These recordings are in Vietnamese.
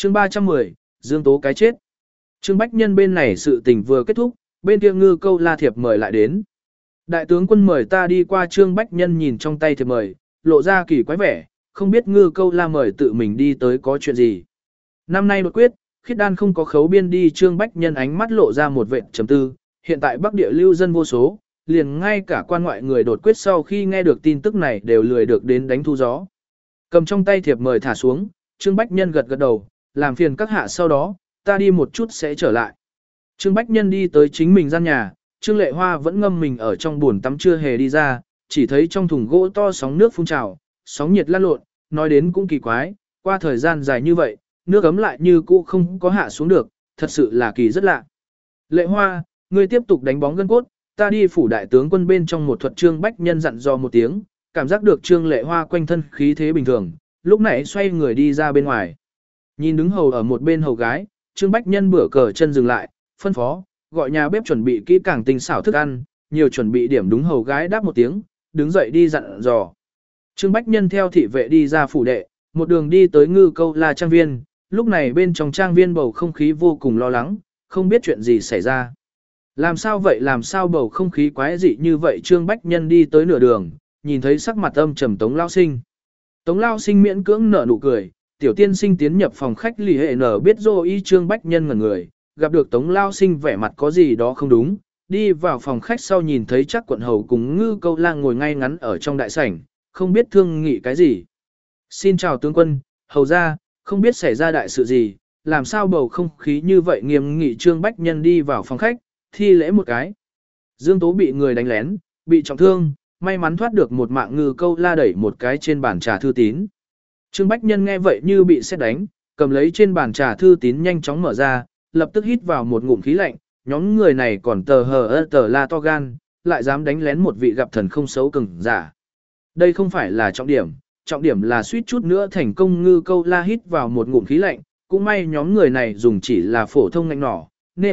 Chương 310, Dương Tố cái chết. Trương Bách Nhân bên này sự tình vừa kết thúc, bên kia Ngư Câu La thiệp mời lại đến. Đại tướng quân mời ta đi qua. Trương Bách Nhân nhìn trong tay thiệp mời, lộ ra kỳ quái vẻ, không biết Ngư Câu La mời tự mình đi tới có chuyện gì. Năm nay đột quyết, khiết đan không có khấu biên đi. Trương Bách Nhân ánh mắt lộ ra một vệt trầm tư, hiện tại Bắc Địa lưu dân vô số, liền ngay cả quan ngoại người đột quyết sau khi nghe được tin tức này đều lười được đến đánh thu gió. Cầm trong tay thiệp mời thả xuống, Trương Bách Nhân gật gật đầu, làm phiền các hạ sau đó, ta đi một chút sẽ trở lại. Trương Bách Nhân đi tới chính mình gian nhà, Trương Lệ Hoa vẫn ngâm mình ở trong bồn tắm chưa hề đi ra, chỉ thấy trong thùng gỗ to sóng nước phun trào, sóng nhiệt lan lộn, nói đến cũng kỳ quái, qua thời gian dài như vậy, nước ấm lại như cũ không có hạ xuống được, thật sự là kỳ rất lạ. Lệ Hoa, ngươi tiếp tục đánh bóng gân cốt, ta đi phủ đại tướng quân bên trong một thuật. Trương Bách Nhân dặn dò một tiếng, cảm giác được Trương Lệ Hoa quanh thân khí thế bình thường, lúc này xoay người đi ra bên ngoài. Nhìn đứng hầu ở một bên hầu gái, Trương Bách Nhân bửa cờ chân dừng lại, phân phó, gọi nhà bếp chuẩn bị kỹ càng tinh xảo thức ăn, nhiều chuẩn bị điểm. Đúng hầu gái đáp một tiếng, đứng dậy đi dặn dò. Trương Bách Nhân theo thị vệ đi ra phủ đệ, một đường đi tới Ngư Câu La trang viên, lúc này bên trong trang viên bầu không khí vô cùng lo lắng, không biết chuyện gì xảy ra. Làm sao vậy, làm sao bầu không khí quái dị như vậy? Trương Bách Nhân đi tới nửa đường, nhìn thấy sắc mặt âm trầm Tống Lao Sinh. Tống Lao Sinh miễn cưỡng nở nụ cười, tiểu tiên sinh tiến nhập phòng khách lì hệ nở biết dô y. Trương Bách Nhân ngẩn người, gặp được Tống Lao Sinh vẻ mặt có gì đó không đúng, đi vào phòng khách sau nhìn thấy chắc quận hầu cùng Ngư Câu La ngồi ngay ngắn ở trong đại sảnh, không biết thương nghị cái gì. Xin chào tướng quân, hầu ra, không biết xảy ra đại sự gì, làm sao bầu không khí như vậy nghiêm nghị. Trương Bách Nhân đi vào phòng khách, thi lễ một cái. Dương Tố bị người đánh lén, bị trọng thương, may mắn thoát được một mạng. Ngư Câu La đẩy một cái trên bàn trà thư tín. Trương Bách Nhân nghe vậy như bị sét đánh, cầm lấy trên bàn trà thư tín nhanh chóng mở ra, lập tức hít vào một ngụm khí lạnh, nhóm người này còn tờ la to gan, lại dám đánh lén một vị gặp thần không xấu cường giả. Đây không phải là trọng điểm là suýt chút nữa thành công. Ngư Câu La hít vào một ngụm khí lạnh, cũng may nhóm người này dùng chỉ là phổ thông ngạnh nỏ,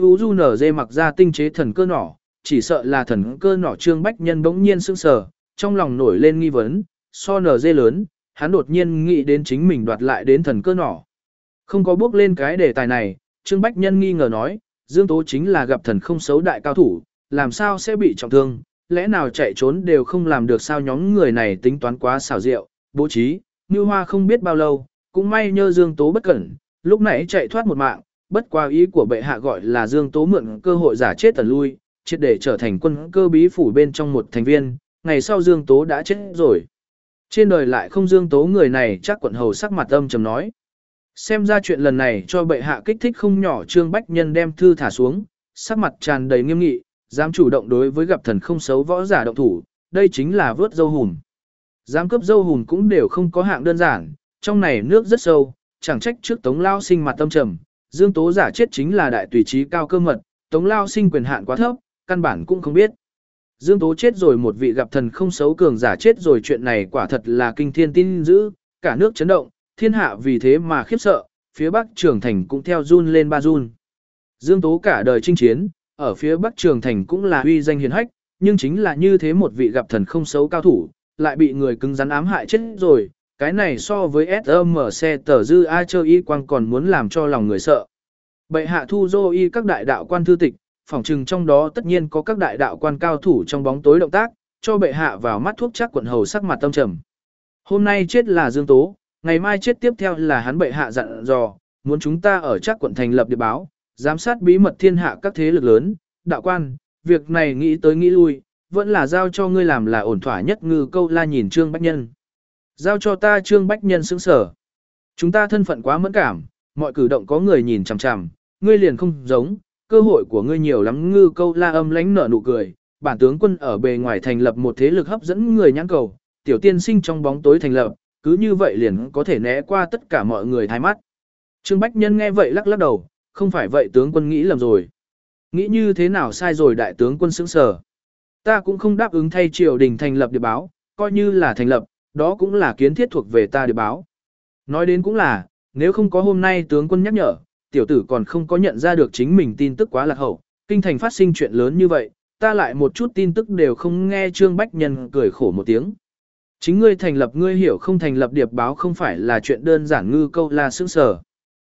NUZNZ mặc ra tinh chế thần cơ nỏ, chỉ sợ là thần cơ nỏ. Trương Bách Nhân bỗng nhiên sững sờ, trong lòng nổi lên nghi vấn, so NZ lớn, hắn đột nhiên nghĩ đến chính mình đoạt lại đến thần cơ nỏ. Không có bước lên cái đề tài này, Trương Bách Nhân nghi ngờ nói, Dương Tố chính là gặp thần không xấu đại cao thủ, làm sao sẽ bị trọng thương, lẽ nào chạy trốn đều không làm được sao? Nhóm người này tính toán quá xảo diệu, bố trí, Nưu Hoa không biết bao lâu, cũng may nhờ Dương Tố bất cẩn, lúc nãy chạy thoát một mạng, bất qua ý của bệ hạ gọi là Dương Tố mượn cơ hội giả chết tần lui, triệt để trở thành quân cơ bí phủ bên trong một thành viên, ngày sau Dương Tố đã chết rồi. Trên đời lại không Dương Tố người này, chắc quận hầu sắc mặt âm trầm nói. Xem ra chuyện lần này cho bệ hạ kích thích không nhỏ. Trương Bách Nhân đem thư thả xuống, sắc mặt tràn đầy nghiêm nghị, dám chủ động đối với gặp thần không xấu võ giả động thủ, đây chính là vớt dâu hùm. Dám cướp dâu hùm cũng đều không có hạng đơn giản, trong này nước rất sâu, chẳng trách trước Tống Lao Sinh mặt tâm trầm, Dương Tố giả chết chính là đại tùy trí cao cơ mật, Tống Lao Sinh quyền hạn quá thấp, căn bản cũng không biết. Dương Tố chết rồi, một vị gặp thần không xấu cường giả chết rồi, chuyện này quả thật là kinh thiên tin dữ, cả nước chấn động, thiên hạ vì thế mà khiếp sợ, phía Bắc Trường Thành cũng theo run lên ba run. Dương Tố cả đời chinh chiến, ở phía Bắc Trường Thành cũng là uy danh hiền hách, nhưng chính là như thế một vị gặp thần không xấu cao thủ, lại bị người cứng rắn ám hại chết rồi, cái này so với SMC tờ dư A Chơ Y Quang còn muốn làm cho lòng người sợ. Bệ hạ thu dô y các đại đạo quan thư tịch, phỏng chừng trong đó tất nhiên có các đại đạo quan cao thủ trong bóng tối động tác, cho bệ hạ vào mắt thuốc chắc. Quận hầu sắc mặt tâm trầm. Hôm nay chết là Dương Tố, ngày mai chết tiếp theo là hắn. Bệ hạ dặn dò, muốn chúng ta ở chắc quận thành lập địa báo, giám sát bí mật thiên hạ các thế lực lớn, đạo quan, việc này nghĩ tới nghĩ lui, vẫn là giao cho ngươi làm là ổn thỏa nhất. Ngư Câu La nhìn Trương Bách Nhân. Giao cho ta? Trương Bách Nhân sững sờ. Chúng ta thân phận quá mẫn cảm, mọi cử động có người nhìn chằm chằm, ngươi liền không giống, cơ hội của ngươi nhiều lắm. Ngư Câu La âm lãnh nở nụ cười, bản tướng quân ở bề ngoài thành lập một thế lực hấp dẫn người nhãn cầu, tiểu tiên sinh trong bóng tối thành lập, cứ như vậy liền có thể né qua tất cả mọi người thái mắt. Trương Bách Nhân nghe vậy lắc lắc đầu, không phải vậy tướng quân nghĩ lầm rồi. Nghĩ như thế nào sai rồi? Đại tướng quân sững sờ. Ta cũng không đáp ứng thay triều đình thành lập địa báo, coi như là thành lập, đó cũng là kiến thiết thuộc về ta địa báo. Nói đến cũng là, nếu không có hôm nay tướng quân nhắc nhở, tiểu tử còn không có nhận ra được chính mình tin tức quá lạc hậu, kinh thành phát sinh chuyện lớn như vậy, ta lại một chút tin tức đều không nghe. Trương Bách Nhân cười khổ một tiếng. Chính ngươi thành lập, ngươi hiểu không? Thành lập điệp báo không phải là chuyện đơn giản. Ngư Câu La sững sờ.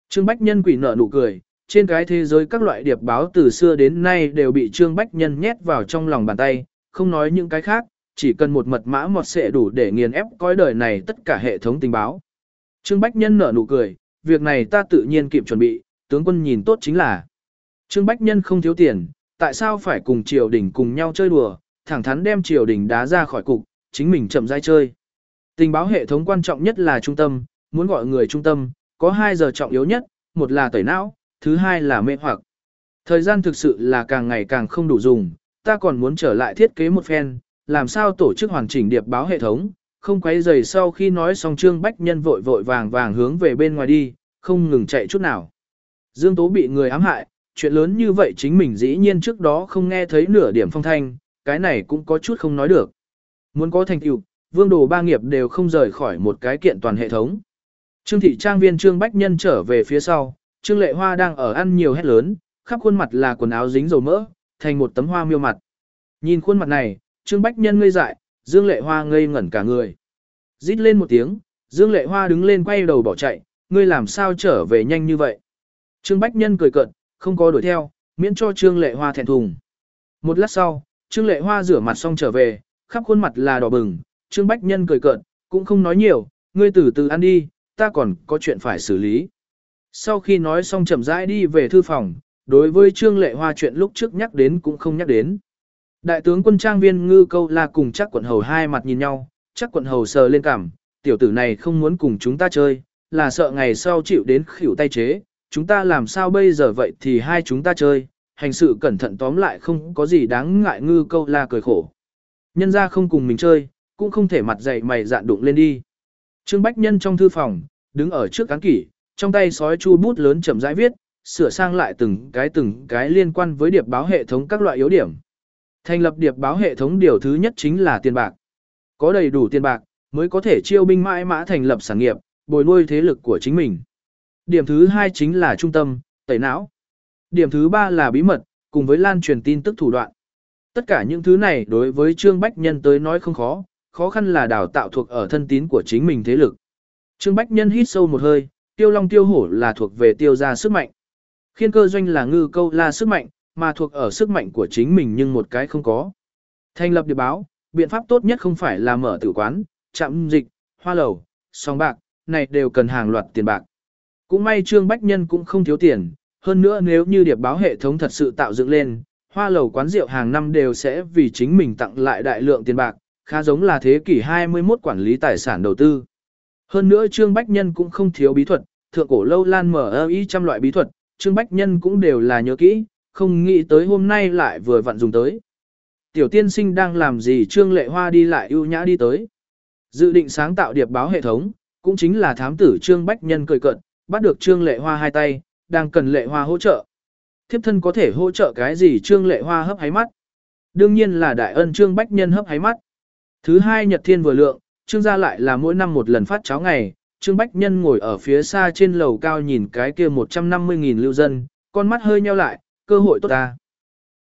Trương Bách Nhân quỷ nở nụ cười, trên cái thế giới các loại điệp báo từ xưa đến nay đều bị Trương Bách Nhân nhét vào trong lòng bàn tay, không nói những cái khác, chỉ cần một mật mã mọt sẽ đủ để nghiền ép cõi đời này tất cả hệ thống tình báo. Trương Bách Nhân nở nụ cười, việc này ta tự nhiên kịp chuẩn bị, tướng quân nhìn tốt chính là. Trương Bách Nhân không thiếu tiền, tại sao phải cùng triều đình cùng nhau chơi đùa, thẳng thắn đem triều đình đá ra khỏi cục, chính mình chậm rãi chơi. Tình báo hệ thống quan trọng nhất là trung tâm, muốn gọi người trung tâm, có 2 giờ trọng yếu nhất, một là tẩy não, thứ hai là mê hoặc. Thời gian thực sự là càng ngày càng không đủ dùng, ta còn muốn trở lại thiết kế một phen, làm sao tổ chức hoàn chỉnh điệp báo hệ thống, không quấy rầy. Sau khi nói xong Trương Bách Nhân vội vội vàng vàng hướng về bên ngoài đi, không ngừng chạy chút nào. Dương Tố bị người ám hại, chuyện lớn như vậy chính mình dĩ nhiên trước đó không nghe thấy nửa điểm phong thanh, cái này cũng có chút không nói được. Muốn có thành tựu, Vương Đồ ba nghiệp đều không rời khỏi một cái kiện toàn hệ thống. Trương thị trang viên Trương Bách Nhân trở về phía sau, Trương Lệ Hoa đang ở ăn nhiều hét lớn, khắp khuôn mặt là quần áo dính dầu mỡ, thành một tấm hoa miêu mặt. Nhìn khuôn mặt này, Trương Bách Nhân ngây dại, Dương Lệ Hoa ngây ngẩn cả người. Rít lên một tiếng, Dương Lệ Hoa đứng lên quay đầu bỏ chạy, ngươi làm sao trở về nhanh như vậy? Trương Bách Nhân cười cợt, không có đuổi theo, miễn cho Trương Lệ Hoa thẹn thùng. Một lát sau, Trương Lệ Hoa rửa mặt xong trở về, khắp khuôn mặt là đỏ bừng, Trương Bách Nhân cười cợt, cũng không nói nhiều, ngươi từ từ ăn đi, ta còn có chuyện phải xử lý. Sau khi nói xong chậm rãi đi về thư phòng, đối với Trương Lệ Hoa chuyện lúc trước nhắc đến cũng không nhắc đến. Đại tướng quân trang viên Ngư Câu La cùng Trác Quận Hầu hai mặt nhìn nhau, Trác Quận Hầu sờ lên cằm, tiểu tử này không muốn cùng chúng ta chơi, là sợ ngày sau chịu đến khỉu tay chế, chúng ta làm sao bây giờ vậy thì hai chúng ta chơi, hành sự cẩn thận tóm lại không có gì đáng ngại. Ngư Câu La cười khổ. Nhân ra không cùng mình chơi, cũng không thể mặt dày mày dạn đụng lên đi. Trương Bách Nhân trong thư phòng, đứng ở trước án kỷ, trong tay sói chu bút lớn chậm rãi viết, sửa sang lại từng cái liên quan với điệp báo hệ thống các loại yếu điểm. Thành lập điệp báo hệ thống điều thứ nhất chính là tiền bạc. Có đầy đủ tiền bạc, mới có thể chiêu binh mãi mã thành lập sản nghiệp, bồi nuôi thế lực của chính mình. Điểm thứ hai chính là trung tâm, tẩy não. Điểm thứ ba là bí mật, cùng với lan truyền tin tức thủ đoạn. Tất cả những thứ này đối với Trương Bách Nhân tới nói không khó, khó khăn là đào tạo thuộc ở thân tín của chính mình thế lực. Trương Bách Nhân hít sâu một hơi, Tiêu Long Tiêu Hổ là thuộc về Tiêu gia sức mạnh. Khiên Cơ Doanh là Ngư Câu La sức mạnh, mà thuộc ở sức mạnh của chính mình nhưng một cái không có. Thành lập điệp báo, biện pháp tốt nhất không phải là mở tử quán, trạm dịch, hoa lầu, sòng bạc, này đều cần hàng loạt tiền bạc. Cũng may Trương Bách Nhân cũng không thiếu tiền, hơn nữa nếu như điệp báo hệ thống thật sự tạo dựng lên, hoa lầu quán rượu hàng năm đều sẽ vì chính mình tặng lại đại lượng tiền bạc, khá giống là thế kỷ 21 quản lý tài sản đầu tư. Hơn nữa Trương Bách Nhân cũng không thiếu bí thuật, thượng cổ lâu lan mở y trăm loại bí thuật, Trương Bách Nhân cũng đều là nhớ kỹ, không nghĩ tới hôm nay lại vừa vặn dùng tới. Tiểu tiên sinh đang làm gì? Trương Lệ Hoa đi lại ưu nhã đi tới. Dự định sáng tạo điệp báo hệ thống, cũng chính là thám tử Trương Bách Nhân cười cợt, bắt được Trương Lệ Hoa hai tay, đang cần Lệ Hoa hỗ trợ. Thiếp thân có thể hỗ trợ cái gì? Trương Lệ Hoa hấp háy mắt. Đương nhiên là đại ân. Trương Bách Nhân hấp háy mắt. Thứ hai nhật thiên vừa lượng, Trương gia lại là mỗi năm một lần phát cháo ngày. Trương Bách Nhân ngồi ở phía xa trên lầu cao nhìn cái kia 150.000 lưu dân, con mắt hơi nheo lại, cơ hội tốt ta.